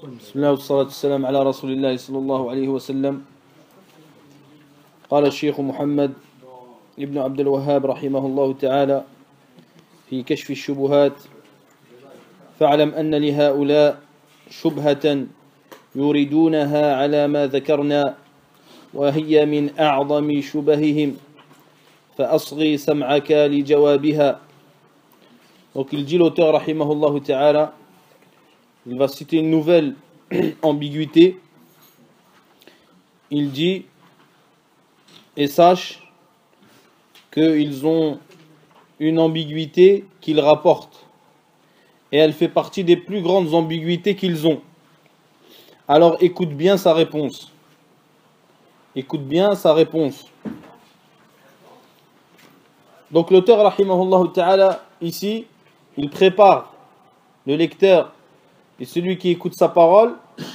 بسم الله والصلاة والسلام على رسول الله صلى الله عليه وسلم. قال الشيخ محمد ابن عبد الوهاب رحمه الله تعالى في كشف الشبهات: فاعلم أن لهؤلاء شبهة يريدونها على ما ذكرنا وهي من أعظم شبههم فأصغي سمعك لجوابها. Donc il dit, l'auteur rahimahullah ta'ala, il va citer une nouvelle ambiguïté. Il dit: et sache qu'ils ont une ambiguïté qu'ils rapportent, et elle fait partie des plus grandes ambiguïtés qu'ils ont. Alors écoute bien sa réponse. Écoute bien sa réponse. Donc l'auteur rahimahullah ta'ala, ici, il prépare le lecteur et celui qui écoute sa parole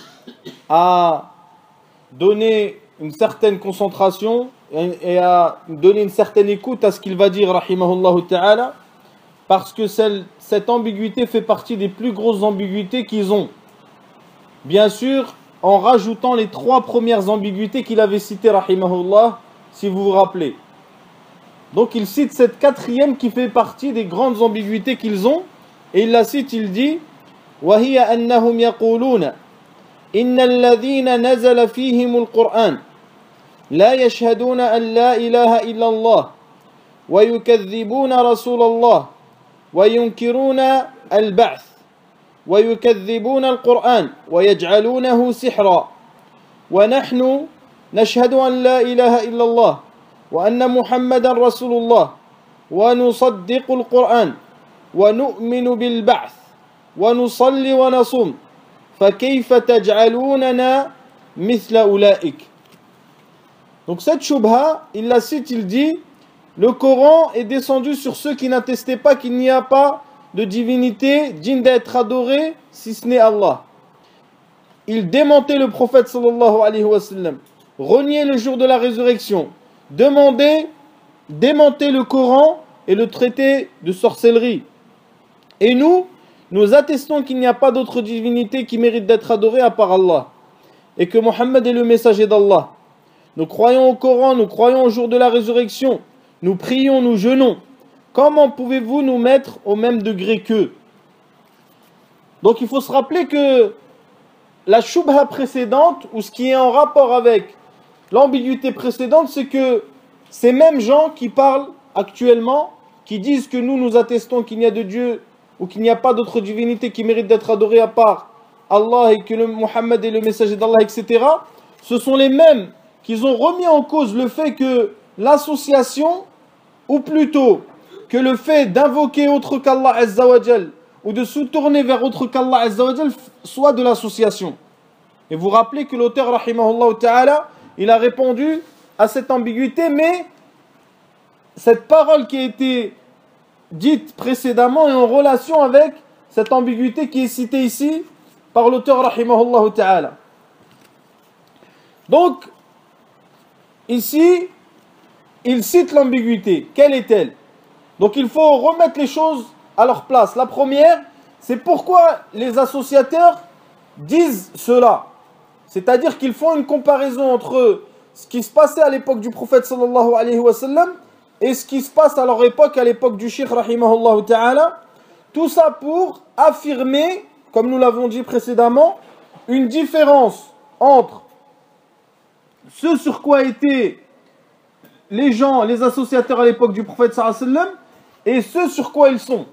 à donner une certaine concentration et à donner une certaine écoute à ce qu'il va dire rahimahullah ta'ala, parce que cette ambiguïté fait partie des plus grosses ambiguïtés qu'ils ont. Bien sûr, en rajoutant les trois premières ambiguïtés qu'il avait citées rahimahullah, si vous vous rappelez. Donc il cite cette quatrième qui fait partie des grandes ambiguïtés qu'ils ont, et il la cite, il dit: وَهِيَ أَنَّهُمْ يَقُولُونَ إِنَّ الَّذِينَ نَزَلَ فِيهِمُ الْقُرْآنَ لَا يَشْهَدُونَ أَنْ لَا إِلَهَ إِلَّا اللَّهِ وَيُكَذِّبُونَ رَسُولَ اللَّهِ وَيُنْكِرُونَ الْبَعْثَ وَيُكَذِّبُونَ الْقُرْآنَ وَيَجْعَلُونَهُ سِحْرًا وَنَحْنُ نَشْهَدُ أَنْ لَا إِلَهَ إِلَّا اللَّهِ وأن محمدا رسول الله ونصدق القرآن ونؤمن بالبعث ونصلي ونصوم فكيف تجعلوننا مثل أولئك. Donc cette shubha, il la cite, il dit: le Coran est descendu sur ceux qui n'attestaient pas qu'il n'y a pas de divinité digne d'être adorée si ce n'est Allah. Il démentait le prophète sallallahu alayhi wa sallam, reniait le jour de la résurrection, démenter le Coran et le traiter de sorcellerie. Et nous attestons qu'il n'y a pas d'autre divinité qui mérite d'être adorée à part Allah, et que Mohammed est le messager d'Allah. Nous croyons au Coran, nous croyons au jour de la résurrection, nous prions, nous jeûnons. Comment pouvez-vous nous mettre au même degré qu'eux? Donc il faut se rappeler que la shubha précédente, ou ce qui est en rapport avec l'ambiguïté précédente, c'est que ces mêmes gens qui parlent actuellement, qui disent que nous attestons qu'il n'y a de Dieu ou qu'il n'y a pas d'autre divinité qui mérite d'être adorée à part Allah et que le Mohammed est le messager d'Allah, etc. Ce sont les mêmes qui ont remis en cause le fait que l'association, ou plutôt que le fait d'invoquer autre qu'Allah Azza wa Jal ou de se tourner vers autre qu'Allah Azza wa Jal soit de l'association. Et vous rappelez que l'auteur rahimahullah ta'ala, il a répondu à cette ambiguïté, mais cette parole qui a été dite précédemment est en relation avec cette ambiguïté qui est citée ici par l'auteur rahimahullah ta'ala. Donc, ici, il cite l'ambiguïté. Quelle est-elle? Donc il faut remettre les choses à leur place. La première, c'est pourquoi les associateurs disent cela. C'est-à-dire qu'ils font une comparaison entre ce qui se passait à l'époque du prophète sallallahu alayhi wa sallam et ce qui se passe à leur époque, à l'époque du Cheikh rahimahullah ta'ala. Tout ça pour affirmer, comme nous l'avons dit précédemment, une différence entre ce sur quoi étaient les gens, les associateurs à l'époque du prophète sallallahu alayhi wa sallam et ce sur quoi ils sont.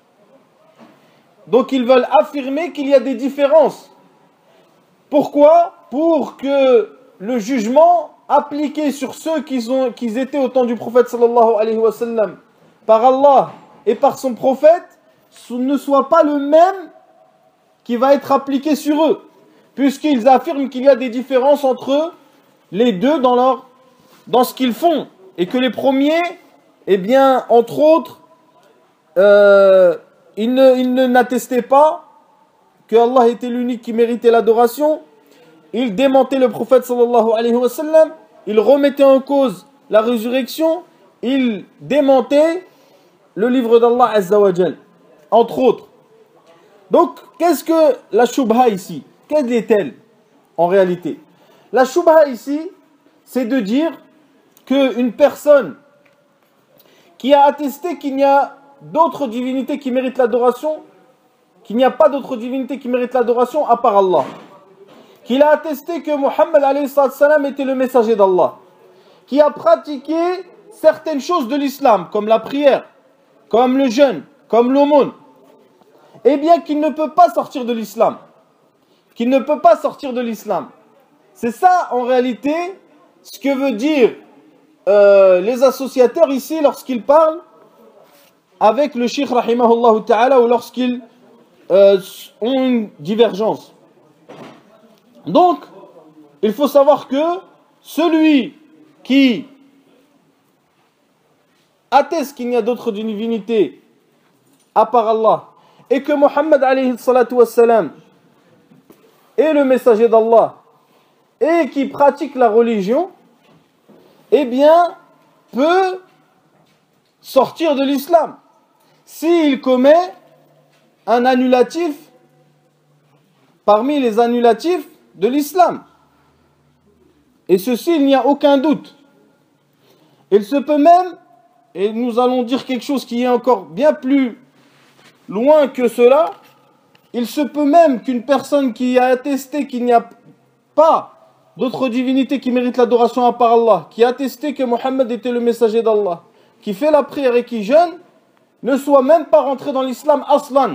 Donc ils veulent affirmer qu'il y a des différences. Pourquoi? Pour que le jugement appliqué sur ceux qui étaient au temps du prophète sallallahu alayhi wa sallam par Allah et par son prophète ne soit pas le même qui va être appliqué sur eux, puisqu'ils affirment qu'il y a des différences entre les deux dans ce qu'ils font, et que les premiers, eh bien, entre autres, ils n'attestaient pas que Allah était l'unique qui méritait l'adoration. Ils démentaient le prophète sallallahu alayhi wa sallam, ils remettaient en cause la résurrection, ils démentaient le livre d'Allah Azza wa Jal, entre autres. Donc, qu'est-ce que la shubha ici? quelle est-elle en réalité? La shubha ici, c'est de dire qu'une personne qui a attesté qu'il n'y a d'autres divinités qui méritent l'adoration, qu'il n'y a pas d'autres divinités qui méritent l'adoration à part Allah, qu'il a attesté que Muhammad alayhi salam était le messager d'Allah, qui a pratiqué certaines choses de l'islam, comme la prière, comme le jeûne, comme l'aumône, eh bien qu'il ne peut pas sortir de l'islam. Qu'il ne peut pas sortir de l'islam. C'est ça, en réalité, ce que veut dire les associateurs ici lorsqu'ils parlent avec le Cheikh rahimahullah ta'ala ou lorsqu'ils ont une divergence. Donc, il faut savoir que celui qui atteste qu'il n'y a d'autres divinités à part Allah et que Muhammad alayhi salatu wassalam est le messager d'Allah et qui pratique la religion, eh bien, peut sortir de l'islam s'il commet un annulatif parmi les annulatifs de l'islam. Et ceci, il n'y a aucun doute. Il se peut même, et nous allons dire quelque chose qui est encore bien plus loin que cela, il se peut même qu'une personne qui a attesté qu'il n'y a pas d'autres divinités qui méritent l'adoration à part Allah, qui a attesté que Mohammed était le messager d'Allah, qui fait la prière et qui jeûne, ne soit même pas rentré dans l'islam aslan.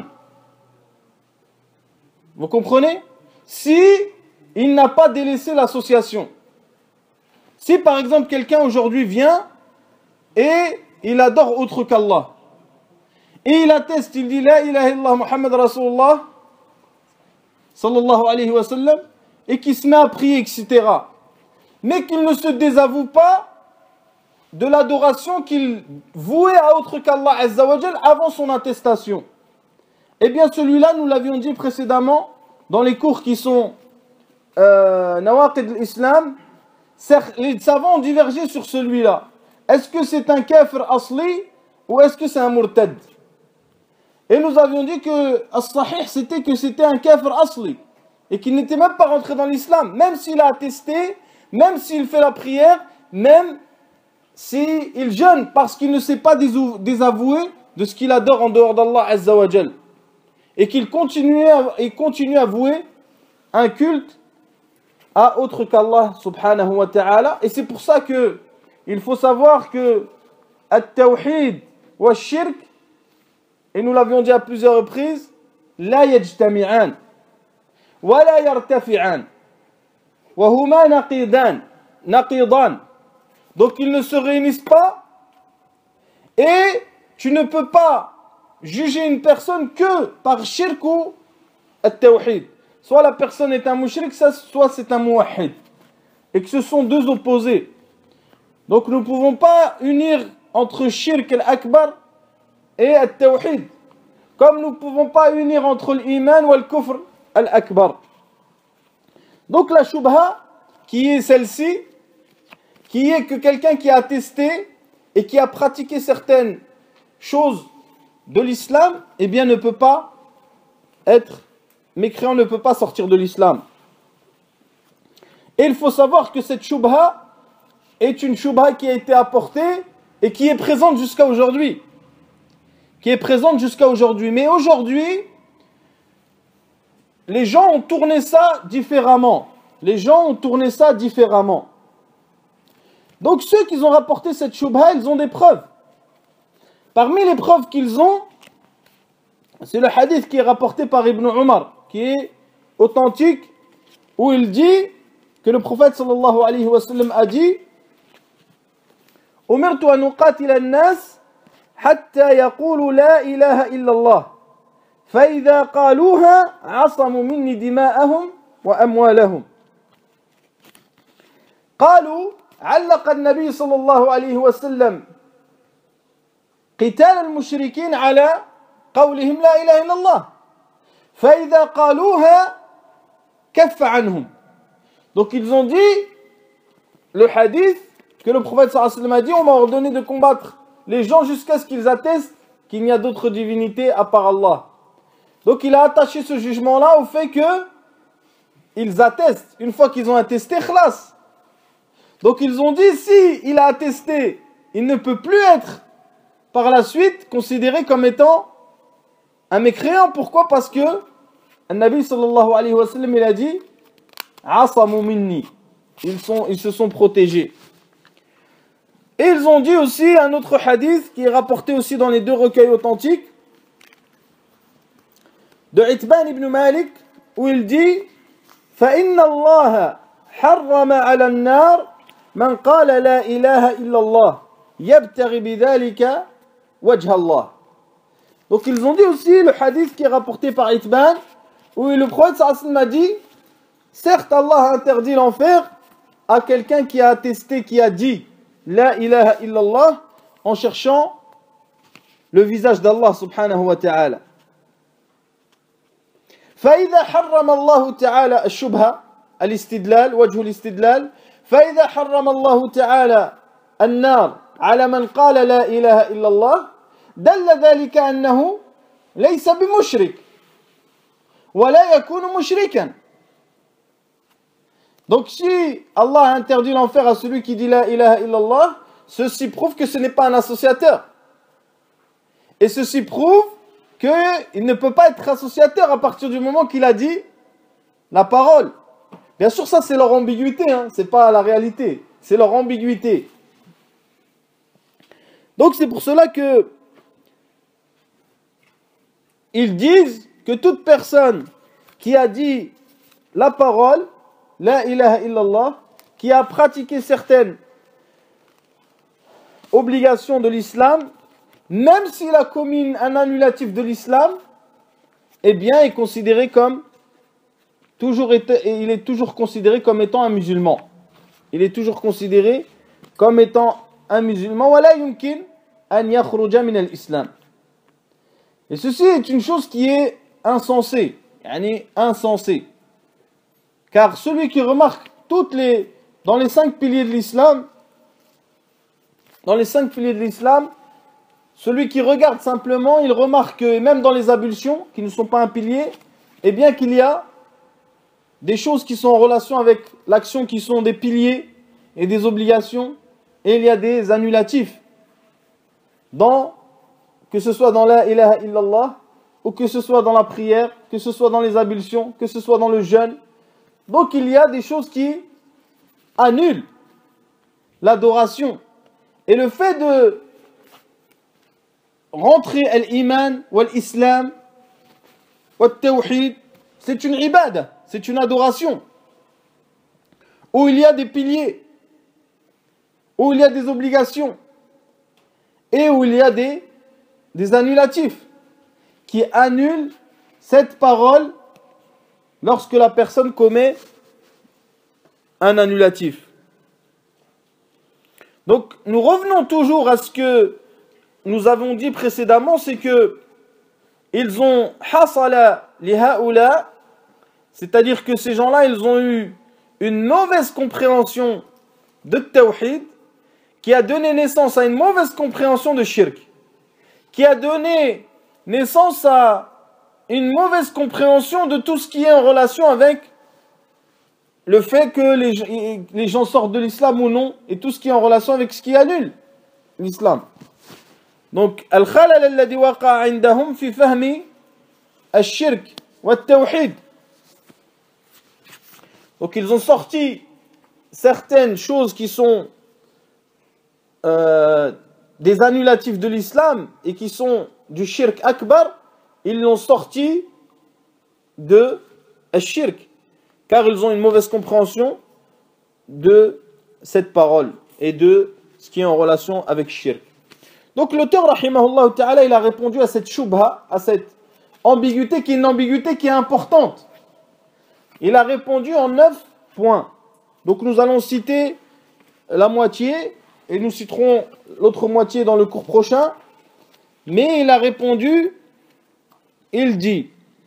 Vous comprenez? Si il n'a pas délaissé l'association. Si par exemple quelqu'un aujourd'hui vient et il adore autre qu'Allah, et il atteste, il dit La ilaha illallah Muhammad Rasulullah sallallahu alayhi wa sallam, et qui se met à prier, etc. Mais qu'il ne se désavoue pas de l'adoration qu'il vouait à autre qu'Allah Azza wa Jal avant son attestation. Eh bien celui-là, nous l'avions dit précédemment, dans les cours qui sont Nawaqid al-Islam, les savants ont divergé sur celui-là. Est-ce que c'est un kafir asli ou est-ce que c'est un murtad? Et nous avions dit que as-sahih c'était que c'était un kafir asli et qu'il n'était même pas rentré dans l'islam, même s'il a attesté, même s'il fait la prière, même s'il jeûne parce qu'il ne s'est pas désavoué de ce qu'il adore en dehors d'Allah Azza wa Jal et qu'il continue à vouer un culte à autre qu'Allah subhanahu wa ta'ala. Et c'est pour ça que il faut savoir que at-tawhid wa shirk, et nous l'avions dit à plusieurs reprises, la yajtami'an wa la yartafi'an wa huma naqidan. Donc ils ne se réunissent pas et tu ne peux pas juger une personne que par shirk ou at-tawhid. Soit la personne est un mushrik, soit c'est un muwahhid. Et que ce sont deux opposés. Donc nous ne pouvons pas unir entre shirk al-akbar et at-tawhid. Comme nous ne pouvons pas unir entre l'iman ou le kufr al-akbar. Donc la shubha, qui est celle-ci, qui est que quelqu'un qui a attesté et qui a pratiqué certaines choses de l'islam, eh bien ne peut pas être mécréant, ne peut pas sortir de l'islam. Et il faut savoir que cette shubha est une shubha qui a été apportée et qui est présente jusqu'à aujourd'hui. Mais aujourd'hui, les gens ont tourné ça différemment. Donc ceux qui ont rapporté cette shubha, ils ont des preuves. Parmi les preuves qu'ils ont, c'est le hadith qui est rapporté par Ibn Umar, qui est authentique, où il dit que le prophète sallallahu alayhi wa sallam a dit Umirtu an uqatila an-nas hatta yaqulu la ilaha illa Allah fa idha qaluha asamu minni dima'ahum wa amwalahum. قالوا علق النبي صلى الله عليه وسلم قتال المشركين على قولهم لا إله إلا الله فإذا قالوها كف عنهم. Donc ils ont dit le hadith que le prophète sallallahu alayhi wa sallam a dit, on m'a ordonné de combattre les gens jusqu'à ce qu'ils attestent qu'il n'y a d'autres divinités à part Allah. Donc il a attaché ce jugement-là au fait que ils attestent. Une fois qu'ils ont attesté, khlas. Donc ils ont dit, si il a attesté, il ne peut plus être par la suite considéré comme étant un mécréant. Pourquoi? Parce que le Nabi sallallahu alayhi wa sallam, il a dit, asamu minni. Ils se sont protégés. Et ils ont dit aussi un autre hadith qui est rapporté aussi dans les deux recueils authentiques de Itban ibn Malik, où il dit فَإِنَّ اللَّهَ حَرَّمَ عَلَى النَّارِ مَنْ قَالَ لَا إِلَهَ إِلَّا اللَّهِ يَبْتَغِ بِذَلِكَ وَجْهَ اللَّهِ. Donc ils ont dit aussi le hadith qui est rapporté par Itban, où le prophète sallallahu alayhi wa sallam a dit, certes Allah a interdit l'enfer à quelqu'un qui a attesté, qui a dit La ilaha illallah en cherchant le visage d'Allah subhanahu wa ta'ala. فإذا حرم الله تعالى الشبهة الاستدلال وجه الاستدلال فإذا حرم الله تعالى النار على من قال لا إله إلا الله دل ذلك أنه ليس بمشرك ولا يكون مشركا. Donc si Allah a interdit l'enfer à celui qui dit la ilaha illallah, ceci prouve que ce n'est pas un associateur. Et ceci prouve qu'il ne peut pas être associateur à partir du moment qu'il a dit la parole. Bien sûr, ça c'est leur ambiguïté, hein, c'est pas la réalité, c'est leur ambiguïté. Donc c'est pour cela que ils disent que toute personne qui a dit la parole, la ilaha illallah, qui a pratiqué certaines obligations de l'islam, même s'il a commis un annulatif de l'islam, eh bien, est considéré comme il est toujours considéré comme étant un musulman. Il est toujours considéré comme étant un musulman. Wala yumkin an yakhruja min al-islam. Et ceci est une chose qui est insensée, insensée. Car celui qui remarque dans les 5 piliers de l'islam, celui qui regarde simplement, il remarque que même dans les ablutions, qui ne sont pas un pilier, eh bien qu'il y a des choses qui sont en relation avec l'action qui sont des piliers et des obligations, et il y a des annulatifs. Que ce soit dans la ilaha illallah, ou que ce soit dans la prière, que ce soit dans les ablutions, que ce soit dans le jeûne. Donc il y a des choses qui annulent l'adoration. Et le fait de rentrer l'iman, ou l'islam, ou le tawhid, c'est une ibada, c'est une adoration. Où il y a des piliers, où il y a des obligations, et où il y a des annulatifs qui annulent cette parole lorsque la personne commet un annulatif. Donc, nous revenons toujours à ce que nous avons dit précédemment, c'est que ils ont hasala li haoula, c'est-à-dire que ces gens-là, ils ont eu une mauvaise compréhension de tawhid, qui a donné naissance à une mauvaise compréhension de shirk, qui a donné naissance à une mauvaise compréhension de tout ce qui est en relation avec le fait que les gens sortent de l'islam ou non, et tout ce qui est en relation avec ce qui annule l'islam. Donc, al-khalal alladhi waqa'a indahum fi fahmi al-shirk wa al-tawhid. Donc, ils ont sorti certaines choses qui sont des annulatifs de l'islam et qui sont du shirk akbar, ils l'ont sorti de al-shirk, car ils ont une mauvaise compréhension de cette parole et de ce qui est en relation avec shirk. Donc l'auteur, rahimahullah ta'ala, il a répondu à cette shubha, à cette ambiguïté, qui est une ambiguïté qui est importante. Il a répondu en 9 points. Donc nous allons citer la moitié, et nous citerons l'autre moitié dans le cours prochain. Mais il a répondu, il dit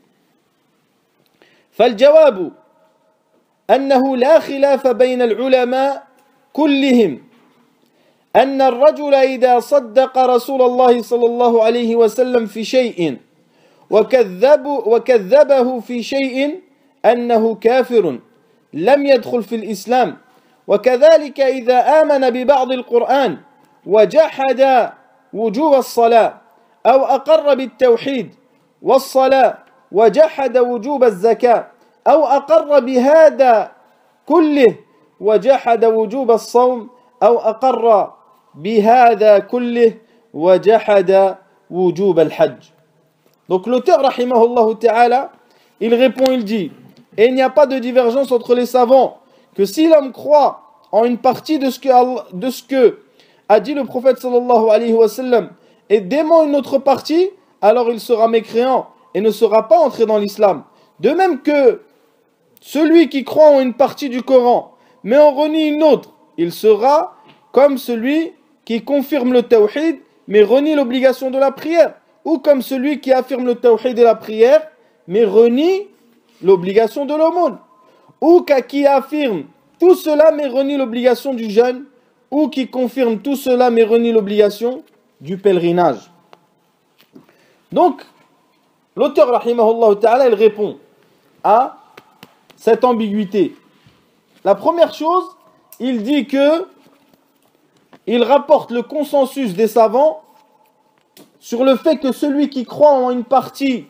فالجواب أنه لا خلاف بين العلماء كلهم أن الرجل إذا صدق رسول الله صلى الله عليه وسلم في شيء وكذبه في شيء أنه كافر لم يدخل في الإسلام وكذلك إذا آمن ببعض القرآن وجحد وجوب الصلاة أو أقر بالتوحيد والصلاة وجحد وجوب الزكاة أو أقر بهذا كله وجحد وجوب الصوم أو أقر بهذا كله وجحد وجوب الحج. Donc l'auteur rahimahullah ta'ala, il répond, il dit, et il n'y a pas de divergence entre les savants que si l'homme croit en une partie de ce que a dit le prophète sallallahu alayhi wa sallam et dément une autre partie, alors il sera mécréant et ne sera pas entré dans l'islam. De même que celui qui croit en une partie du Coran mais en renie une autre, il sera comme celui qui confirme le tawhid mais renie l'obligation de la prière, ou comme celui qui affirme le tawhid et la prière mais renie l'obligation de l'aumône, ou qui affirme tout cela mais renie l'obligation du jeûne, ou qui confirme tout cela mais renie l'obligation du pèlerinage. Donc, l'auteur rahimahullah ta'ala, il répond à cette ambiguïté. La première chose, il dit que il rapporte le consensus des savants sur le fait que celui qui croit en une partie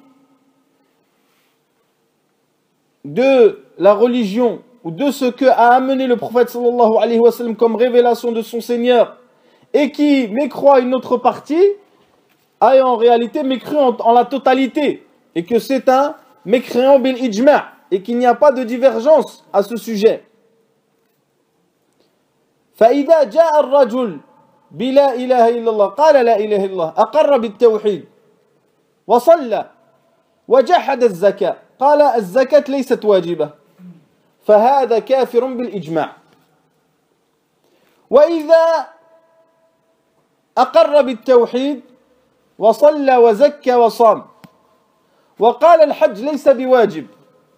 de la religion ou de ce que a amené le prophète sallallahu alayhi wa sallam comme révélation de son Seigneur et qui mécroit une autre partie, a en réalité mécru en la totalité et que c'est un mécréant bil ijma' et qu'il n'y a pas de divergence à ce sujet. فإذا جاء الرجل بلا إله إلا الله قال لا إله إلا الله أقر بالتوحيد وصلى وجحد الزكاة قال الزكاة ليست واجبة فهذا كافر بالإجماع. وإذا أقر بالتوحيد وصلى وزكى وصام وقال الحج ليس بواجب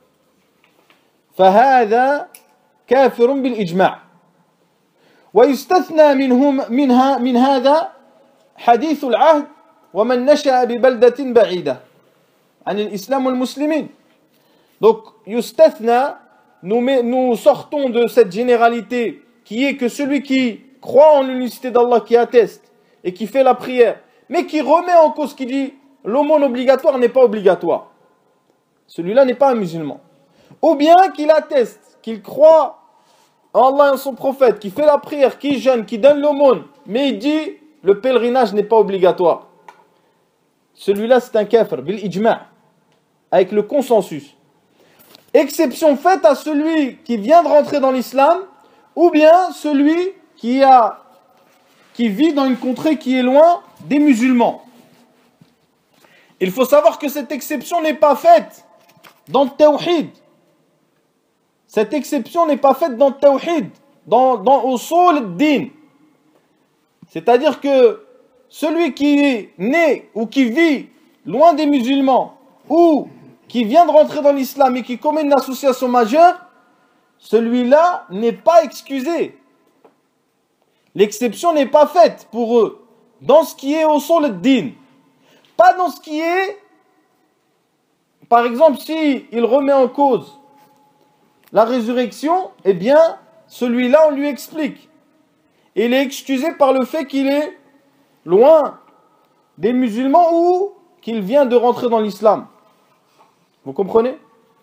فهذا كافر بالإجماع. ويستثنى من هذا حديث العهد ومن نشأ ببلدة بعيدة عن الإسلام والمسلمين. Donc, yustathna, nous sortons de cette généralité qui est que celui qui croit en l'unicité d'Allah, qui atteste et qui fait la prière, mais qui remet en cause, qui dit l'aumône obligatoire n'est pas obligatoire, celui-là n'est pas un musulman. Ou bien qu'il atteste, qu'il croit en Allah et en son prophète, qui fait la prière, qui jeûne, qui donne l'aumône, mais il dit le pèlerinage n'est pas obligatoire. Celui-là c'est un kafir, bil ijma', avec le consensus. Exception faite à celui qui vient de rentrer dans l'islam, ou bien celui qui vit dans une contrée qui est loin des musulmans. Il faut savoir que cette exception n'est pas faite dans le tawhid. Cette exception n'est pas faite dans le tawhid, dans usul ad-din. C'est-à-dire que celui qui est né ou qui vit loin des musulmans, ou qui vient de rentrer dans l'islam et qui commet une association majeure, celui-là n'est pas excusé. L'exception n'est pas faite pour eux dans ce qui est usul ad-din. Pas dans ce qui est, par exemple, si il remet en cause la résurrection, eh bien, celui-là, on lui explique. Et il est excusé par le fait qu'il est loin des musulmans ou qu'il vient de rentrer dans l'islam. Vous comprenez?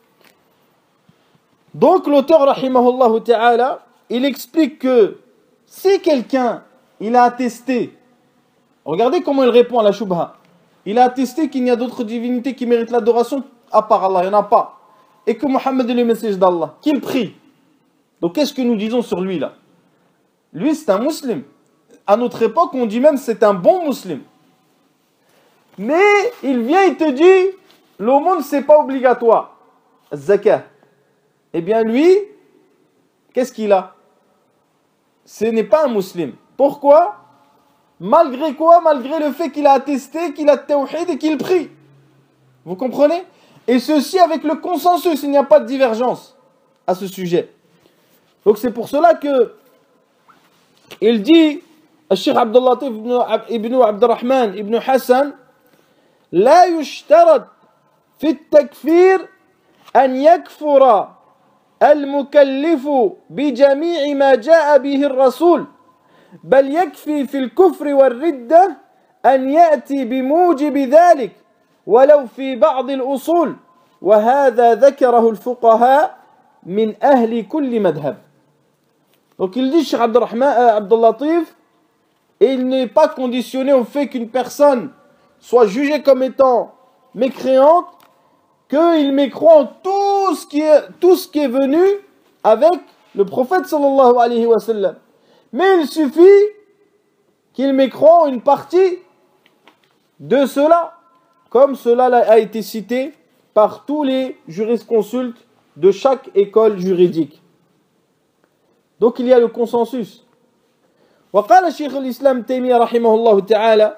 Donc, l'auteur, rahimahullah ta'ala, il explique que si quelqu'un, il a attesté, regardez comment il répond à la shubha. Il a attesté qu'il n'y a d'autres divinités qui méritent l'adoration à part Allah, il n'y en a pas. Et que Mohammed est le message d'Allah, qu'il prie. Donc qu'est-ce que nous disons sur lui là? Lui c'est un musulman. À notre époque on dit même c'est un bon musulman. Mais il vient et te dit l'aumône c'est pas obligatoire. Zakah. Eh bien lui, qu'est-ce qu'il a? Ce n'est pas un musulman. Pourquoi? Malgré quoi? Malgré le fait qu'il a attesté qu'il a tawhid et qu'il prie. Vous comprenez? Et ceci avec le consensus, il n'y a pas de divergence à ce sujet. Donc c'est pour cela que il dit, Cheikh Abdullah ibn Abdurrahman ibn Hassan, لا يشترط في التكفير أن يكفر المكلف بجميع ما جاء به الرسول بل يكفي في الكفر والردة أن يأتي بموجب ذلك ولو في بعض الأصول وهذا ذكره الفقهاء من أهل كل مذهب. Donc il dit, Cheikh Abdul Latif, il n'est pas conditionné au fait qu'une personne soit jugée comme étant mécréante, qu'il mécroit en tout ce qui est venu avec le prophète sallallahu alayhi wa sallam. Mais il suffit qu'il mécroit une partie de cela, comme cela a été cité par tous les jurisconsultes de chaque école juridique. Donc il y a le consensus. وقال شيخ الإسلام تيمية رحمه الله تعالى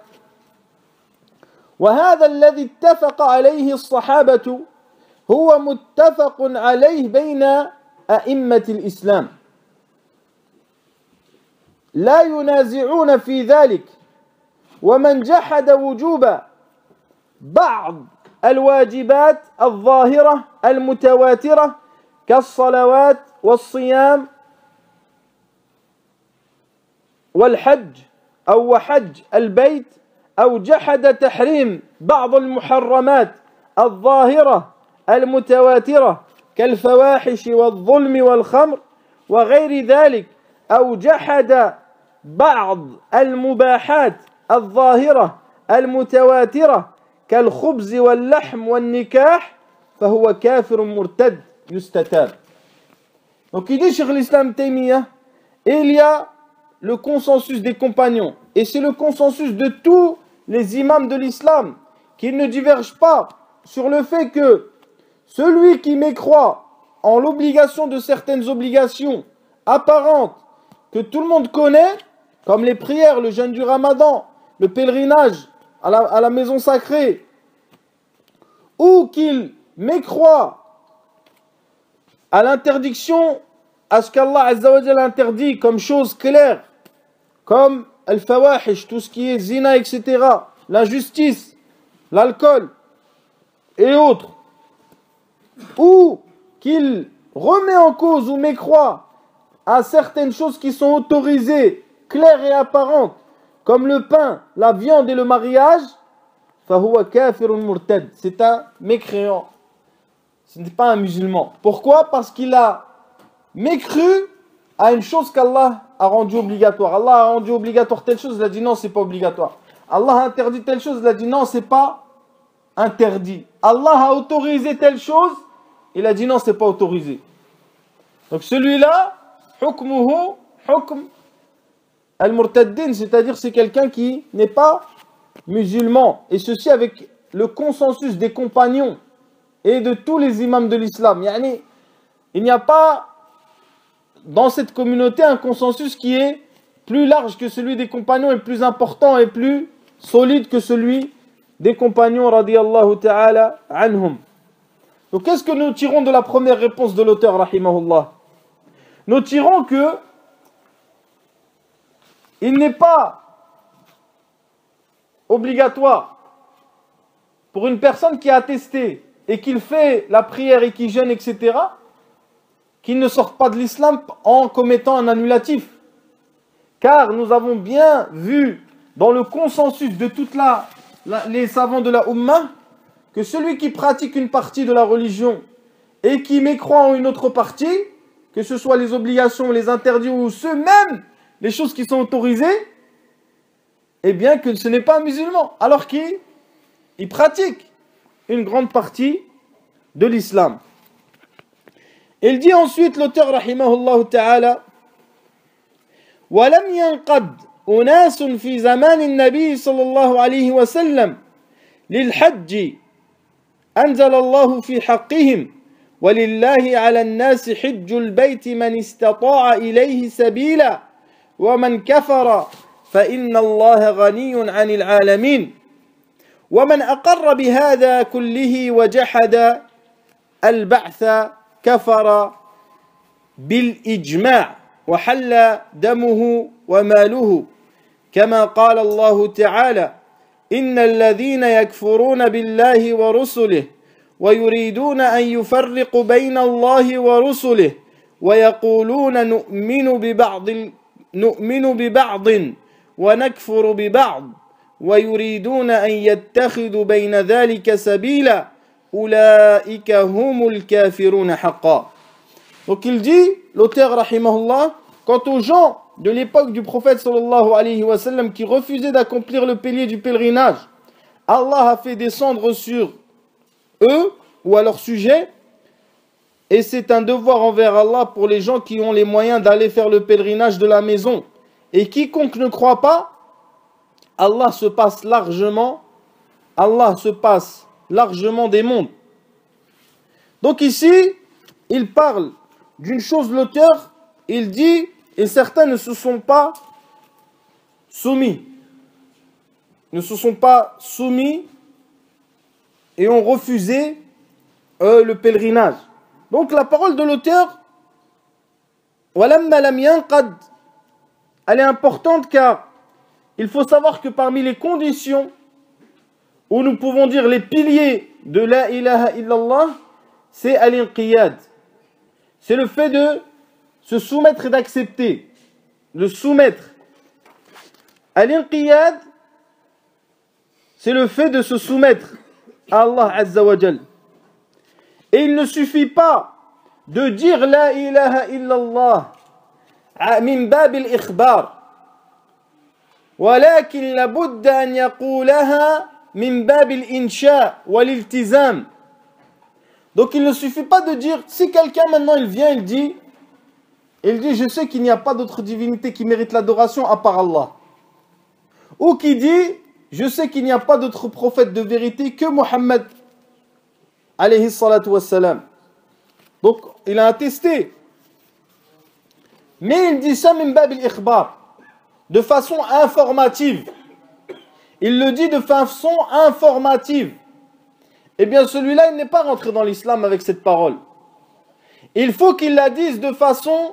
وهذا الذي اتفق عليه الصحابة هو متفق عليه بين أئمة الإسلام لا ينازعون في ذلك ومن جحد وجوب بعض الواجبات الظاهرة المتواترة كالصلوات والصيام والحج أو وحج البيت أو جحد تحريم بعض المحرمات الظاهرة المتواترة كالفواحش والظلم والخمر وغير ذلك أو جحد بعض المباحات الظاهرة المتواترة كالخبز واللحم والنكاح فهو كافر مرتد يستتاب. Donc il dit Cheikh l'Islam Taymiyyah, et il y a le consensus des compagnons, et c'est le consensus de tous les imams de l'islam, qu'ils ne divergent pas sur le fait que celui qui mécroit en l'obligation de certaines obligations apparentes que tout le monde connaît, comme les prières, le jeûne du Ramadan, le pèlerinage à la maison sacrée, ou qu'il mécroit à l'interdiction, à ce qu'Allah Azza wa Jalla interdit comme chose claire, comme al-fawahish, tout ce qui est zina, etc., l'injustice, l'alcool et autres, ou qu'il remet en cause ou mécroit à certaines choses qui sont autorisées, claires et apparentes, comme le pain, la viande et le mariage, fahuwa kafirun murtad, c'est un mécréant, ce n'est pas un musulman. Pourquoi? Parce qu'il a mécru à une chose qu'Allah a rendue obligatoire. Allah a rendu obligatoire telle chose, il a dit non, c'est pas obligatoire. Allah a interdit telle chose, il a dit non, c'est pas interdit. Allah a autorisé telle chose, il a dit non, c'est pas autorisé. Donc celui-là, hukmuhu, hukm al-murtaddin, c'est-à-dire c'est quelqu'un qui n'est pas musulman. Et ceci avec le consensus des compagnons et de tous les imams de l'islam. Yani, il n'y a pas dans cette communauté un consensus qui est plus large que celui des compagnons et plus important et plus solide que celui des compagnons radiyallahu ta'ala anhum. Donc qu'est-ce que nous tirons de la première réponse de l'auteur rahimahullah? Nous tirons que il n'est pas obligatoire pour une personne qui a attesté et qu'il fait la prière et qui jeûne, etc., qu'il ne sorte pas de l'islam en commettant un annulatif. Car nous avons bien vu dans le consensus de toutes les savants de la Ummah que celui qui pratique une partie de la religion et qui mécroit en une autre partie, que ce soit les obligations, les interdits ou ceux même, les choses qui sont autorisées, eh bien que ce n'est pas un musulman, alors qu'il pratique une grande partie de l'islam. Il dit ensuite l'auteur rahimahullah ta'ala وَلَمْ يَنْقَدْ أُنَاسٌ فِي زَمَانِ النَّبِيِّ صلى الله عليه وسلم للحج أنزل الله في حقهم ولله على الناس حج البيت من استطاع إليه سبيلا ومن كفر فإن الله غني عن العالمين ومن أقر بهذا كله وجحد البعث كفر بالإجماع وحل دمه وماله كما قال الله تعالى إن الذين يكفرون بالله ورسله ويريدون أن يفرقوا بين الله ورسله ويقولون نؤمن ببعض ونكفر ببعض ويريدون أن يتخذوا بين ذلك سبيلا أولئك هم الكافرون حقا. Donc il dit, l'auteur rahimahullah, quant aux gens de l'époque du prophète sallallahu alayhi wa sallam qui refusaient d'accomplir le pilier du pèlerinage, Allah a fait descendre sur eux ou à leur sujet, et c'est un devoir envers Allah pour les gens qui ont les moyens d'aller faire le pèlerinage de la maison. Et quiconque ne croit pas, Allah se passe largement des mondes. Donc ici, il parle d'une chose, l'auteur, il dit, et certains ne se sont pas soumis et ont refusé le pèlerinage. Donc la parole de l'auteur, elle est importante car il faut savoir que parmi les conditions où nous pouvons dire les piliers de la ilaha illallah, c'est al-inqiyad. C'est le fait de se soumettre et d'accepter. Le soumettre. Al-inqiyad, c'est le fait de se soumettre à Allah Azza wa Jal. Et il ne suffit pas de dire la ilaha illallah min bab al-ikhbar. ولكن لابد أن يقولها من باب الإنشاء والالتزام. Donc il ne suffit pas de dire, si quelqu'un maintenant il vient, il dit je sais qu'il n'y a pas d'autre divinité qui mérite l'adoration à part Allah. Ou qui dit, je sais qu'il n'y a pas d'autre prophète de vérité que Muhammad alayhi salatu wassalam. Donc il a attesté. Mais il dit ça min bab al-ikhbar, de façon informative. Il le dit de façon informative. Eh bien celui-là, il n'est pas rentré dans l'islam avec cette parole. Il faut qu'il la dise de façon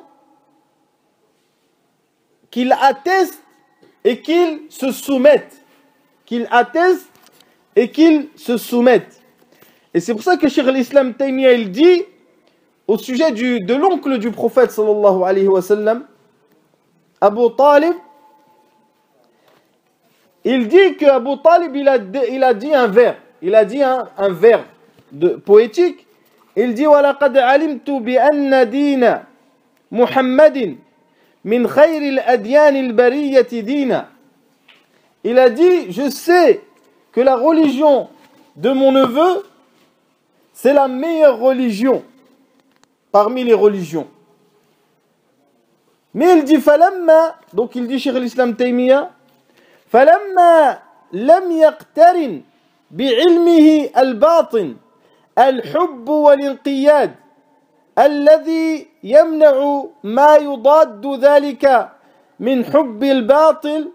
qu'il atteste et qu'il se soumette. Qu'il atteste et qu'il se soumette. Et c'est pour ça que Cheikh al-Islam Taymiyyah, il dit au sujet de l'oncle du prophète sallallahu alayhi wa sallam, Abu Talib, il dit que Abu Talib, il a dit un vers. Il a dit un vers poétique. Il dit وَلَقَدْ عَلِمْتُ بِأَنَّ دِينَ مُحَمَّدٍ مِنْ خَيْرِ الْأَدْيَانِ الْبَرِيَّةِ دِينًا. Il a dit, je sais que la religion de mon neveu, c'est la meilleure religion parmi les religions. Mais il dit فَلَمَّا, donc il dit Cheikh al-Islam Taymiyyah, فَلَمَّا لَمْ يَقْتَرِنْ بعلمه الباطن الحب والانقياد الذي يمنع ما يضاد ذلك من حب الباطل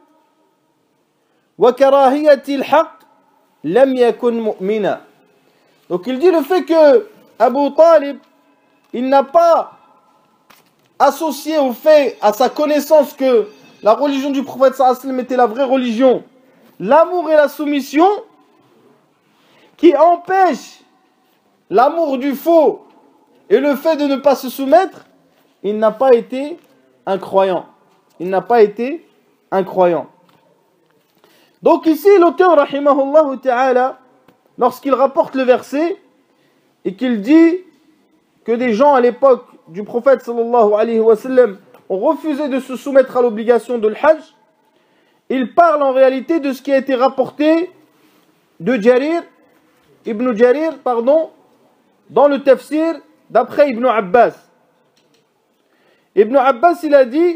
وكراهية الحق لم يكن مؤمنا. Donc il dit le fait que Abu Talib, il n'a pas associé au fait, à sa connaissance que la religion du prophète sallallahu alayhi wa sallam était la vraie religion, l'amour et la soumission, qui empêche l'amour du faux et le fait de ne pas se soumettre, il n'a pas été un croyant. Il n'a pas été un croyant. Donc ici, l'auteur, rahimahullah ta'ala, lorsqu'il rapporte le verset et qu'il dit que des gens à l'époque du prophète sallallahu alayhi wa sallam ont refusé de se soumettre à l'obligation de l'Hajj, il parle en réalité de ce qui a été rapporté de Ibn Jarir, dans le tafsir d'après Ibn Abbas. Ibn Abbas, il a dit,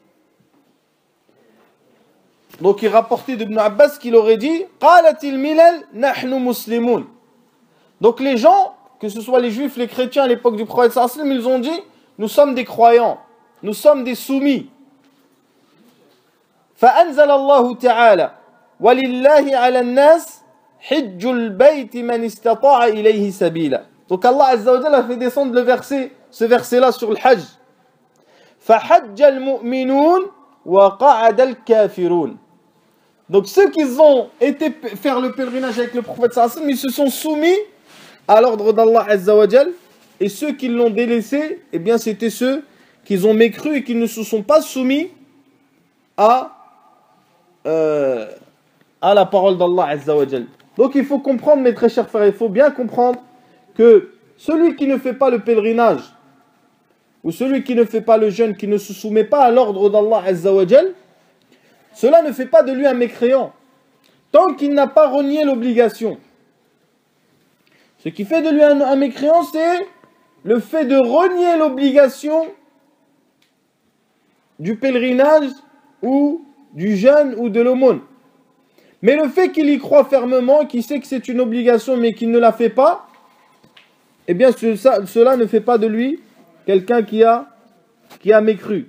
donc il rapportait d'Ibn Abbas qu'il aurait dit Qalatil milal nahnu muslimun. Donc les gens, que ce soit les juifs, les chrétiens à l'époque du prophète sallallahu alayhi wa sallam, ils ont dit, nous sommes des croyants, nous sommes des soumis. فأنزل الله تعالى ولله على الناس حج البيت من استطاع إليه سبيلا. Donc Allah Azza wa Jalla a fait descendre ce verset-là sur le Hajj. فحج المؤمنون وقعد الكافرون. Donc ceux qui ont été faire le pèlerinage avec le prophète sallallahu alayhi wa sallam, ils se sont soumis à l'ordre d'Allah Azza wa Jal, et ceux qui l'ont délaissé, eh bien c'était ceux qui ont mécru et qui ne se sont pas soumis à la parole d'Allah Azza wa Jal. Donc il faut comprendre, mes très chers frères, il faut bien comprendre que celui qui ne fait pas le pèlerinage, ou celui qui ne fait pas le jeûne, qui ne se soumet pas à l'ordre d'Allah Azza wa Jal, cela ne fait pas de lui un mécréant, tant qu'il n'a pas renié l'obligation. Ce qui fait de lui un mécréant, c'est le fait de renier l'obligation du pèlerinage, ou du jeûne, ou de l'aumône. Mais le fait qu'il y croit fermement, qu'il sait que c'est une obligation, mais qu'il ne la fait pas, eh bien cela ne fait pas de lui quelqu'un qui a mécru.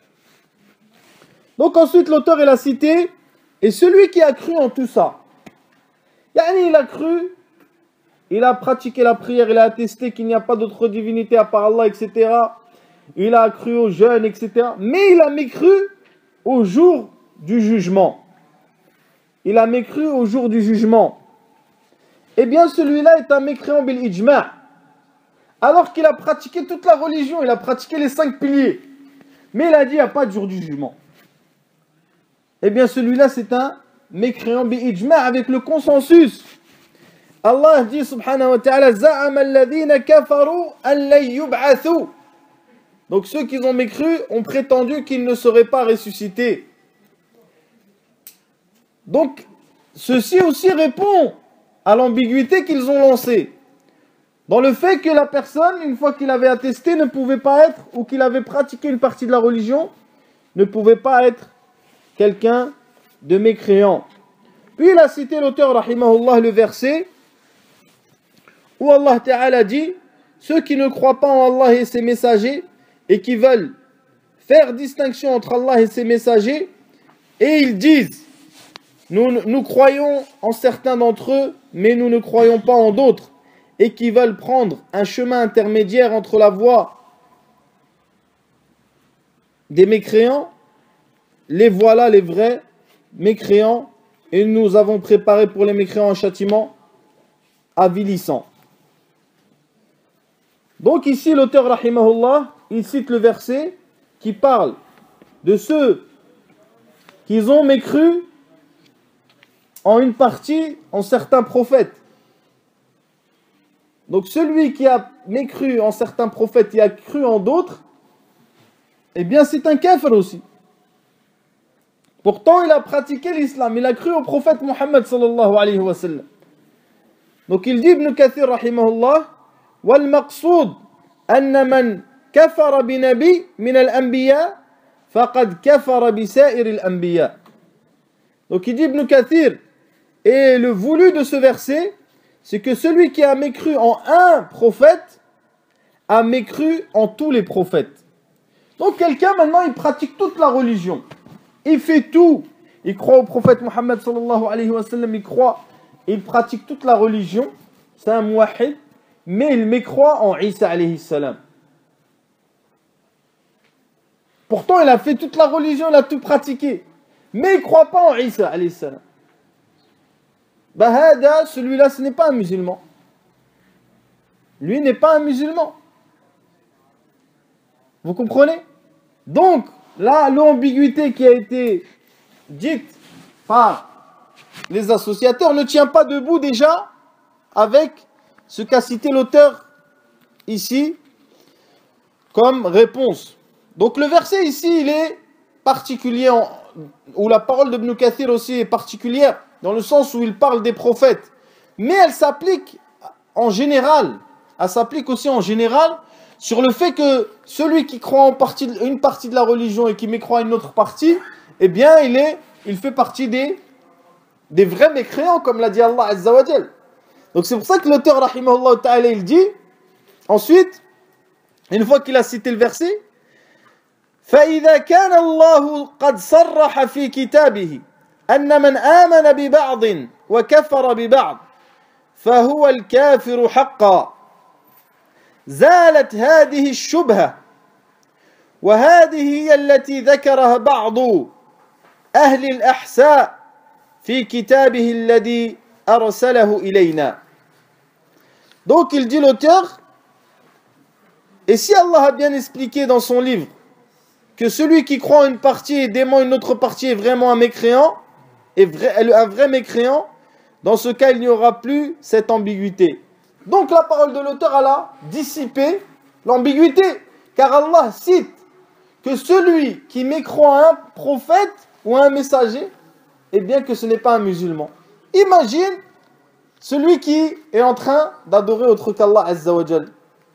Donc ensuite l'auteur il a cité, et celui qui a cru en tout ça, yani il a cru, il a pratiqué la prière, il a attesté qu'il n'y a pas d'autre divinité à part Allah, etc. Il a cru au jeûne, etc. Mais il a mécru au jour du jugement. Il a mécru au jour du jugement. Eh bien celui-là est un mécréant bil ijma'. Alors qu'il a pratiqué toute la religion, il a pratiqué les 5 piliers. Mais il a dit, il n'y a pas de jour du jugement. Eh bien celui-là c'est un mécréant bil ijma' avec le consensus. Allah dit subhanahu wa ta'ala, za'ama alladhina kafaru an la yub'athu. Donc ceux qui ont mécru ont prétendu qu'ils ne seraient pas ressuscités. Donc ceci aussi répond à l'ambiguïté qu'ils ont lancée. Dans le fait que la personne, une fois qu'il avait attesté, ne pouvait pas être, ou qu'il avait pratiqué une partie de la religion, ne pouvait pas être quelqu'un de mécréant. Puis il a cité l'auteur, rahimahullah, le verset où Allah Ta'ala dit, ceux qui ne croient pas en Allah et ses messagers, et qui veulent faire distinction entre Allah et ses messagers, et ils disent, nous croyons en certains d'entre eux, mais nous ne croyons pas en d'autres, et qui veulent prendre un chemin intermédiaire entre la voie des mécréants, les voilà les vrais mécréants, et nous avons préparé pour les mécréants un châtiment avilissant. Donc ici l'auteur rahimahullah, il cite le verset qui parle de ceux qui ont mécru en une partie en certains prophètes. Donc celui qui a mécru en certains prophètes et a cru en d'autres, eh bien c'est un kafir aussi. Pourtant il a pratiqué l'islam, il a cru au prophète Muhammad sallallahu alayhi wa sallam. Donc il dit Ibn Kathir rahimahullah, wal maqsoud anna man kafara bi nabi min al-anbiya faqad kafara bi sa'ir al-anbiya. Donc il dit Ibn Kathir, et le voulu de ce verset, c'est que celui qui a mécru en un prophète a mécru en tous les prophètes. Donc quelqu'un maintenant il pratique toute la religion, il fait tout, il croit au prophète Muhammad sallallahu alayhi wa sallam, il pratique toute la religion, c'est un muwahhid, mais il mécroit en Isa alayhi salam. Pourtant il a fait toute la religion, il a tout pratiqué, mais il ne croit pas en Isa alayhi salam. Bahada, celui-là ce n'est pas un musulman. Lui n'est pas un musulman. Vous comprenez? Donc là l'ambiguïté qui a été dite par les associateurs ne tient pas debout déjà avec ce qu'a cité l'auteur ici comme réponse. Donc le verset ici il est particulier, ou la parole de Ibn Kathir aussi est particulière dans le sens où il parle des prophètes, mais elle s'applique en général, elle s'applique aussi en général sur le fait que celui qui croit en une partie de la religion et qui mécroit une autre partie, eh bien il fait partie des vrais mécréants, comme l'a dit Allah Azza wa Jal. Donc c'est pour ça que l'auteur rahimahullah ta'ala il dit ensuite, une fois qu'il a cité le verset, فَإِذَا كَانَ اللَّهُ قَدْ صَرَّحَ فِي كِتَابِهِ أَنَّ مَنْ آمَنَ بِبَعْضٍ وَكَفَرَ بِبَعْضٍ فَهُوَ الْكَافِرُ حَقًّا زالت هذه الشبهة وهذه هي التي ذكرها بعض أهل الأحساء في كتابه الذي أرسله إلينا. Donc il dit l'auteur, et si Allah a bien expliqué dans son livre que celui qui croit en une partie et dément une autre partie est vraiment un mécréant, un vrai mécréant, dans ce cas il n'y aura plus cette ambiguïté. Donc la parole de l'auteur a dissipé l'ambiguïté, car Allah cite que celui qui mécroit à un prophète ou à un messager, eh bien que ce n'est pas un musulman. Imagine celui qui est en train d'adorer autre qu'Allah Azza wa Jal,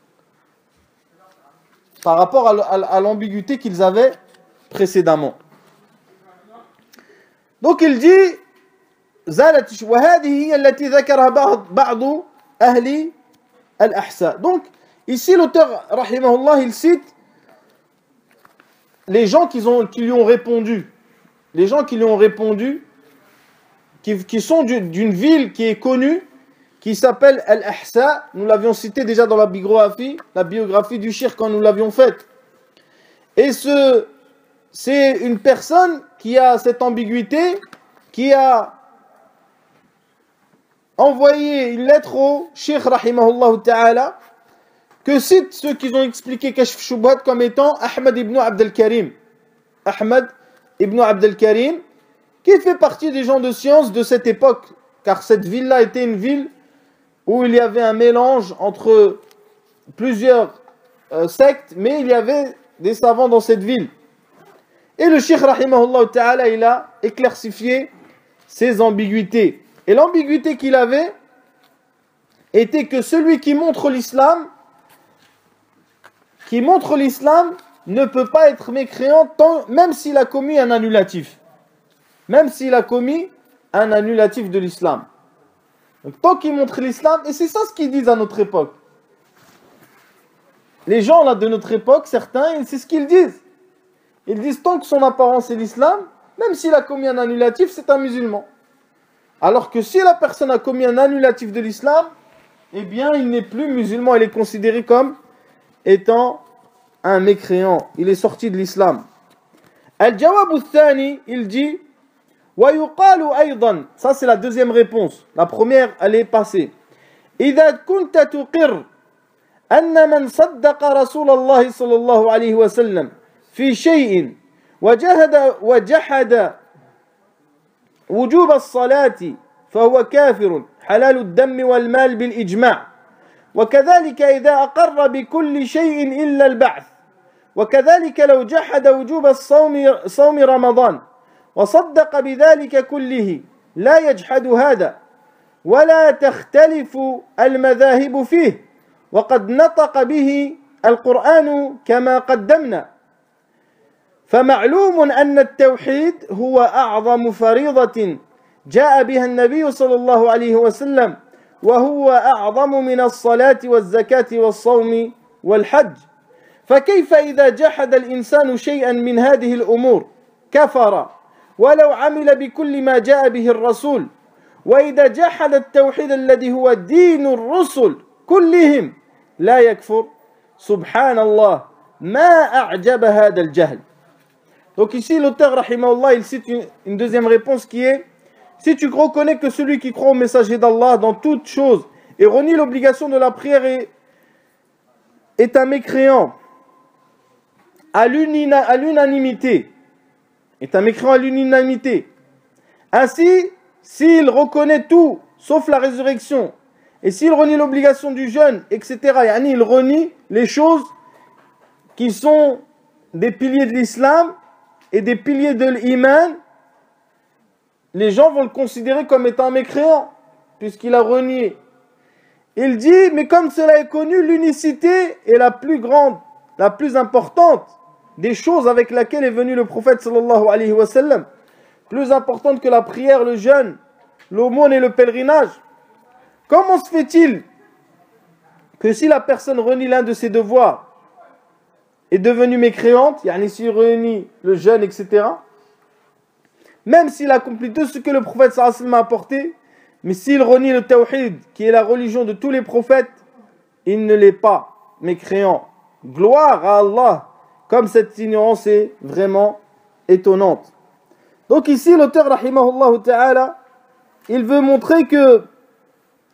par rapport à l'ambiguïté qu'ils avaient précédemment. Donc il dit donc ici l'auteur rahimahullah il cite les gens qui lui ont répondu, les gens qui lui ont répondu, qui sont d'une ville qui est connue, qui s'appelle Al-Ahsa. Nous l'avions cité déjà dans la biographie du shirk quand nous l'avions faite. Et c'est une personne qui a cette ambiguïté, qui a envoyé une lettre au shirk rahimahullah ta'ala, que citent ceux qui ont expliqué Kashf Shubhat comme étant Ahmad ibn Abd al-Karim. Ahmad ibn Abd al-Karim, qui fait partie des gens de science de cette époque, car cette ville-là était une ville où il y avait un mélange entre plusieurs sectes, mais il y avait des savants dans cette ville. Et le Cheikh rahimahullah ta'ala, il a éclaircifié ces ambiguïtés. Et l'ambiguïté qu'il avait était que celui qui montre l'islam ne peut pas être mécréant même s'il a commis un annulatif. Même s'il a commis un annulatif de l'islam. Donc tant qu'il montre l'islam, et c'est ça ce qu'ils disent à notre époque. Les gens là de notre époque, certains, c'est ce qu'ils disent. Ils disent tant que son apparence est l'islam, même s'il a commis un annulatif, c'est un musulman. Alors que si la personne a commis un annulatif de l'islam, eh bien il n'est plus musulman, il est considéré comme étant un mécréant. Il est sorti de l'islam. Al-Jawab al-Thani, il dit ويقال أيضا, ça c'est la deuxième réponse. La première, elle est passée. إذا كنت تقر أن من صدق رسول الله صلى الله عليه وسلم في شيء وجحد وجوب الصلاة فهو كافر حلال الدم والمال بالإجماع. وكذلك إذا أقر بكل شيء إلا البعث. وكذلك لو جحد وجوب صوم رمضان وصدق بذلك كله لا يجحد هذا ولا تختلف المذاهب فيه وقد نطق به القرآن كما قدمنا. فمعلوم أن التوحيد هو أعظم فريضة جاء بها النبي صلى الله عليه وسلم وهو أعظم من الصلاة والزكاة والصوم والحج. فكيف إذا جحد الإنسان شيئا من هذه الأمور كفر ولو عمل بكل ما جاء به الرسول. وإذا جحد التوحيد الذي هو دين الرسل كلهم لا يكفر. سبحان الله ما أعجب هذا الجهل. Donc ici l'auteur rahimahullah il cite une deuxième réponse qui est: si tu reconnais que celui qui croit au messager d'Allah dans toute chose et renie l'obligation de la prière est un mécréant à l'unanimité, ainsi, s'il reconnaît tout, sauf la résurrection, et s'il renie l'obligation du jeûne, etc., il renie les choses qui sont des piliers de l'islam et des piliers de l'iman, les gens vont le considérer comme étant un mécréant, puisqu'il a renié. Il dit, mais comme cela est connu, l'unicité est la plus grande, la plus importante des choses avec laquelle est venu le prophète sallallahu alayhi wa sallam, plus importante que la prière, le jeûne, l'aumône et le pèlerinage. Comment se fait-il que si la personne renie l'un de ses devoirs est devenue mécréante, s'il renie le jeûne, etc., même s'il accomplit tout ce que le prophète sallallahu alayhi wa sallam a apporté, mais s'il renie le tawhid, qui est la religion de tous les prophètes, il ne l'est pas mécréant. Gloire à Allah. Comme cette ignorance est vraiment étonnante. Donc ici, l'auteur, rahimahullah ta'ala, il veut montrer que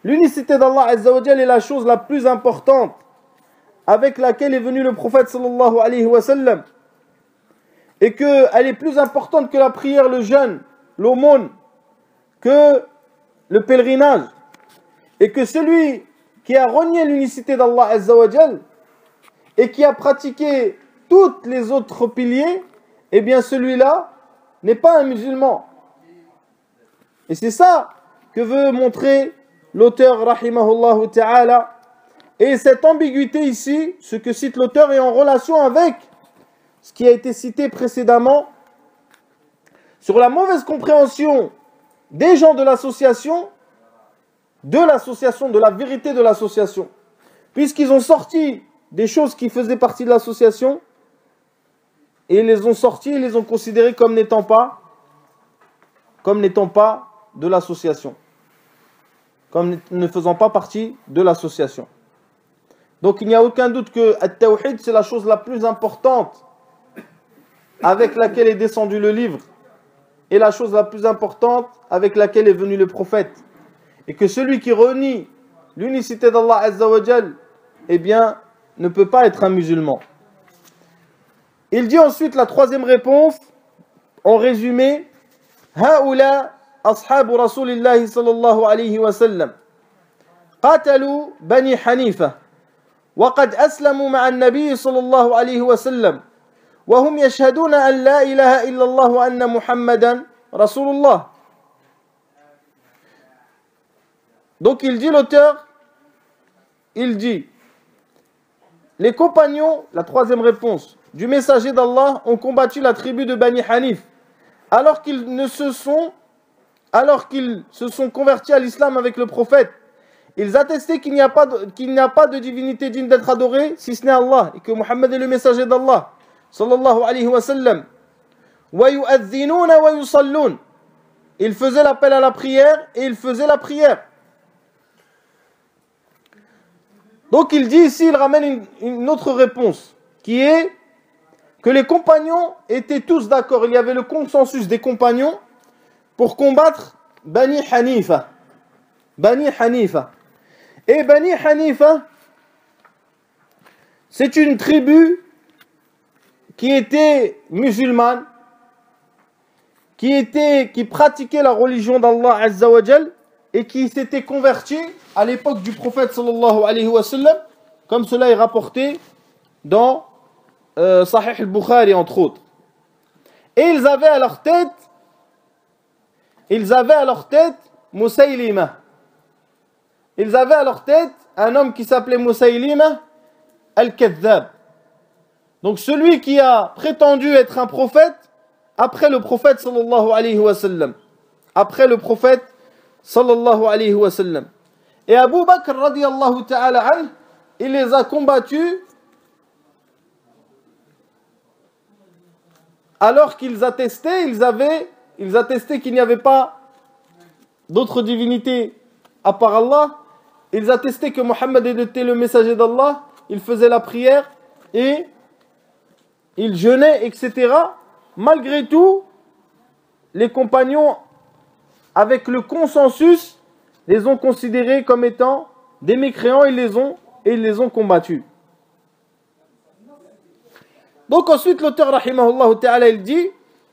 l'unicité d'Allah Azza wa Jal est la chose la plus importante avec laquelle est venu le prophète sallallahu alayhi wa sallam, et qu'elle est plus importante que la prière, le jeûne, l'aumône, que le pèlerinage, et que celui qui a renié l'unicité d'Allah Azza wa Jal et qui a pratiqué tous les autres piliers, eh bien celui-là n'est pas un musulman. Et c'est ça que veut montrer l'auteur rahimahullah ta'ala. Et cette ambiguïté ici, ce que cite l'auteur, est en relation avec ce qui a été cité précédemment sur la mauvaise compréhension des gens de l'association, de la vérité de l'association. Puisqu'ils ont sorti des choses qui faisaient partie de l'association, et ils les ont sortis, ils les ont considérés comme n'étant pas de l'association, comme ne faisant pas partie de l'association. Donc il n'y a aucun doute que At-Tawhid, c'est la chose la plus importante avec laquelle est descendu le livre, et la chose la plus importante avec laquelle est venu le prophète. Et que celui qui renie l'unicité d'Allah Azza wa Jal, eh bien, ne peut pas être un musulman. Il dit ensuite la troisième réponse, en résumé, هؤلاء أصحاب رسول الله صلى الله عليه وسلم قاتلوا بني حنيفة وقد أسلموا مع النبي صلى الله عليه وسلم وهم يشهدون أن لا إله إلا الله وأن محمدا رسول الله. Donc il dit l'auteur, il dit, les compagnons, la troisième réponse, du messager d'Allah ont combattu la tribu de Bani Hanif, alors qu'ils se sont convertis à l'islam avec le prophète. Ils attestaient qu'il n'y a pas de divinité digne d'être adorée si ce n'est Allah, et que Muhammad est le messager d'Allah, sallallahu alayhi wa sallam. Wa yu'adhdhinuna wa yusallun. Ils faisaient l'appel à la prière et ils faisaient la prière. Donc il dit ici, il ramène une autre réponse, qui est que les compagnons étaient tous d'accord. Il y avait le consensus des compagnons pour combattre Bani Hanifa. Bani Hanifa. Et Bani Hanifa, c'est une tribu qui était musulmane, qui pratiquait la religion d'Allah Azza wa Jal, et qui s'était converti à l'époque du prophète sallallahu alayhi wa sallam, comme cela est rapporté dans Sahih al-Bukhari entre autres. Et ils avaient à leur tête Musaylima. Ils avaient à leur tête un homme qui s'appelait Musaylima al-Kadhdhab. Donc celui qui a prétendu être un prophète après le prophète sallallahu alayhi wa sallam. Après le prophète sallallahu alayhi wa sallam. Et Abu Bakr radiyallahu ta'ala anhu, il les a combattus alors qu'ils attestaient, ils attestaient qu'il n'y avait pas d'autre divinité à part Allah. Ils attestaient que Mohammed était le messager d'Allah. Ils faisaient la prière et ils jeûnaient, etc. Malgré tout, les compagnons, avec le consensus, les ont considérés comme étant des mécréants, ils les ont combattus. Donc ensuite l'auteur rahimahullah ta'ala il dit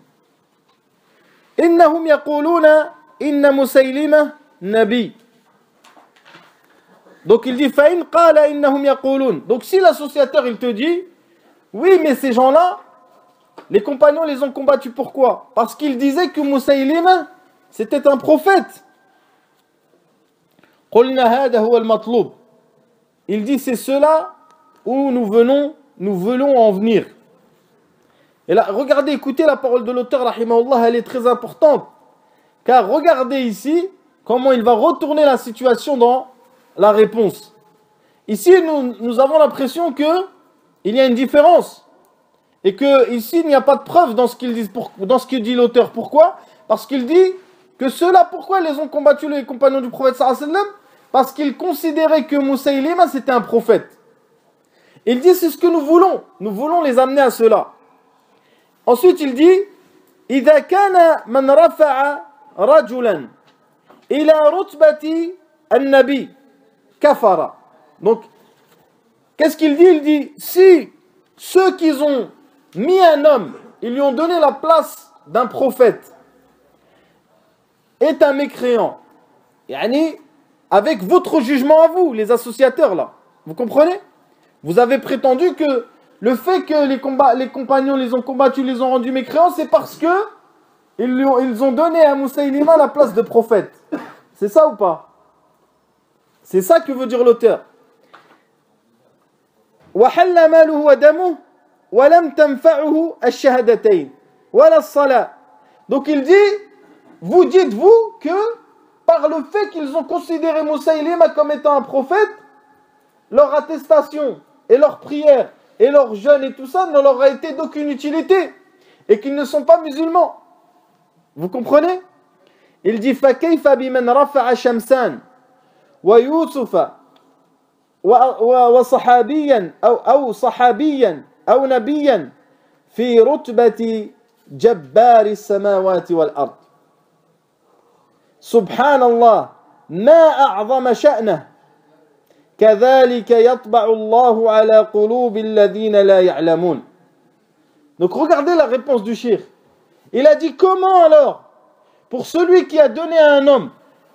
innahum yaquluna inna Musaylima nabi. Donc il dit fa in qala innahum yaqulun. Donc si l'associateur il te dit oui mais ces gens-là, les compagnons les ont combattus, pourquoi? Parce qu'ils disaient que Musaylima c'était un prophète. Qulna hada huwa al-matlub. Il dit c'est cela où nous voulons en venir. Et là, regardez, écoutez la parole de l'auteur, rahimahullah, elle est très importante. Car regardez ici comment il va retourner la situation dans la réponse. Ici, nous avons l'impression qu'il y a une différence. Et qu'ici, il n'y a pas de preuve dans ce qu'il dit l'auteur. Pourquoi? Parce qu'il dit que ceux-là, pourquoi ils les ont combattus, les compagnons du prophète sallallahu alayhi wa sallam? Parce qu'ils considéraient que Musaylima, c'était un prophète. Il dit, c'est ce que nous voulons. Nous voulons les amener à cela. Ensuite, il dit إذا كان من رفع رجلا إلى رتبة an-nabi kafara. Donc, qu'est-ce qu'il dit? Il dit, si ceux qui ont mis un homme, ils lui ont donné la place d'un prophète, est un mécréant, yani, avec votre jugement à vous, les associateurs là, vous comprenez? Vous avez prétendu que le fait que les compagnons les ont combattus, les ont rendus mécréants, c'est parce que ils ont donné à Moussaïlima la place de prophète. C'est ça ou pas? C'est ça que veut dire l'auteur. وَحَلَّ مَالُهُ وَدَمُهُ وَلَمْ تَنْفَعُهُ الشَّهَدَتَيْنِ وَلَا الصَّلَاةِ. Donc il dit, vous dites-vous que par le fait qu'ils ont considéré Moussaïlima comme étant un prophète, leur attestation et leur prière et leur jeûne et tout ça ne leur a été d'aucune utilité et qu'ils ne sont pas musulmans. Vous comprenez? Il dit فَكَيْفَ بِمَنْ رَفَعَ شَمْسًا وَيُوسُفَ وصحابيا أو صحابيا أو نبيا في رتبة جبار السماوات والأرض سبحان الله ما أعظم شأنه كذلك يطبع الله على قلوب الذين لا يعلمون. Donc regardez la réponse du cheikh. Il a dit comment alors, pour celui qui a donné à un homme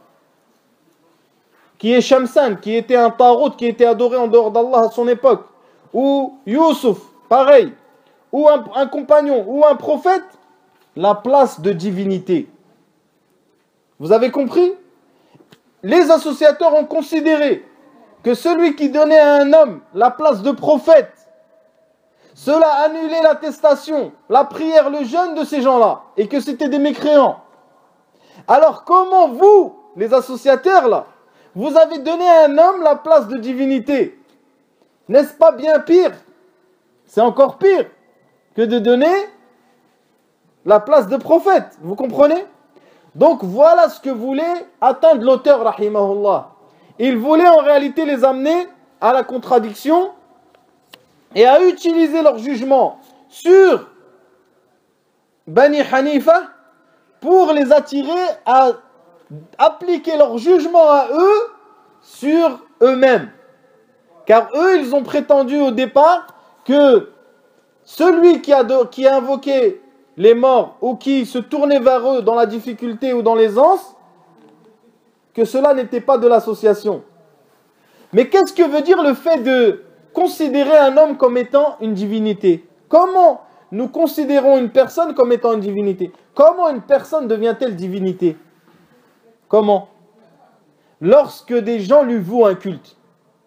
qui est Shamsan, qui était un Tarout, qui était adoré en dehors d'Allah à son époque, ou Youssouf, pareil, ou un compagnon, ou un prophète, la place de divinité. Vous avez compris? Les associateurs ont considéré que celui qui donnait à un homme la place de prophète, cela annulait l'attestation, la prière, le jeûne de ces gens-là, et que c'était des mécréants. Alors comment vous, les associateurs là, vous avez donné à un homme la place de divinité? N'est-ce pas bien pire? C'est encore pire que de donner la place de prophète. Vous comprenez? Donc voilà ce que voulait atteindre l'auteur, rahimahullah. Il voulait en réalité les amener à la contradiction et à utiliser leur jugement sur Bani Hanifa pour les attirer à appliquer leur jugement à eux sur eux-mêmes. Car eux, ils ont prétendu au départ que celui qui a invoqué les morts ou qui se tournait vers eux dans la difficulté ou dans l'aisance, que cela n'était pas de l'association. Mais qu'est-ce que veut dire le fait de considérer un homme comme étant une divinité? Comment nous considérons une personne comme étant une divinité? Comment une personne devient-elle divinité? Comment? Lorsque des gens lui vouent un culte.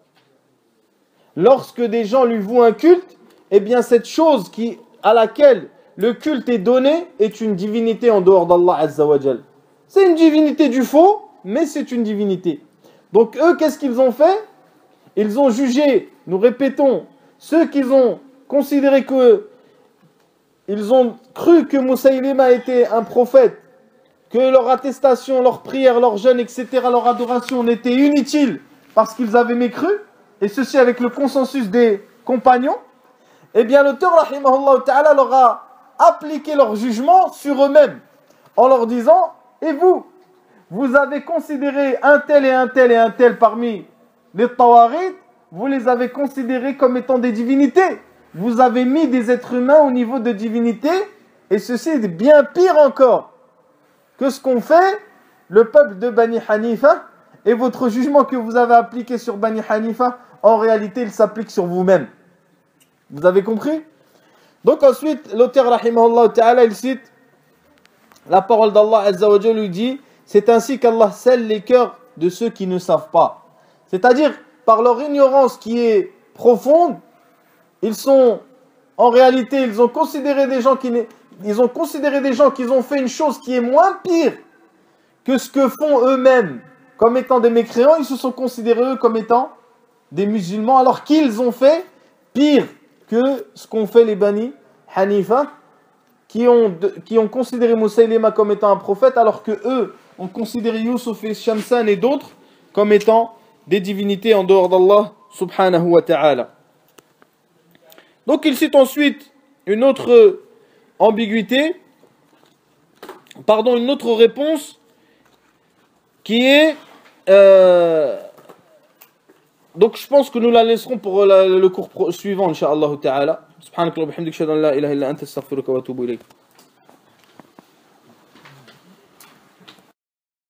Lorsque des gens lui vouent un culte, eh bien cette chose à laquelle le culte est donné est une divinité en dehors d'Allah Azza wa Jal. C'est une divinité du faux, mais c'est une divinité. Donc eux, qu'est-ce qu'ils ont fait? Ils ont jugé, nous répétons, ceux qui ont considéré ils ont cru que Moussaïlima était un prophète, que leur attestation, leur prière, leur jeûne, etc., leur adoration n'était inutile parce qu'ils avaient mécru, et ceci avec le consensus des compagnons, eh bien l'auteur, rahimahullah ta'ala, leur a appliqué leur jugement sur eux-mêmes, en leur disant, et vous avez considéré un tel et un tel et un tel parmi les tawarid, vous les avez considérés comme étant des divinités. Vous avez mis des êtres humains au niveau de divinité, et ceci est bien pire encore que ce qu'ont fait le peuple de Bani Hanifa, et votre jugement que vous avez appliqué sur Bani Hanifa, en réalité, il s'applique sur vous-même. Vous avez compris? Donc ensuite, l'auteur rahimahullah ta'ala, il cite la parole d'Allah Azza wa Jalla, lui dit, c'est ainsi qu'Allah scelle les cœurs de ceux qui ne savent pas. C'est-à-dire, par leur ignorance qui est profonde, en réalité, ils ont considéré des gens qui ont fait une chose qui est moins pire que ce que font eux-mêmes comme étant des mécréants. Ils se sont considérés eux comme étant des musulmans, alors qu'ils ont fait pire que ce qu'ont fait les Bani Hanifa, qui ont considéré Moussaïlima comme étant un prophète, alors que eux ont considéré Youssouf et Shamsan et d'autres comme étant des divinités en dehors d'Allah subhanahu wa ta'ala. Donc il cite ensuite une autre une autre réponse qui est donc je pense que nous la laisserons pour le cours suivant, Inch'Allah Ta'ala. Subhanakallah wa bihamdik, shahadu an la ilaha illa anta astaghfiruka wa atubu ilayk.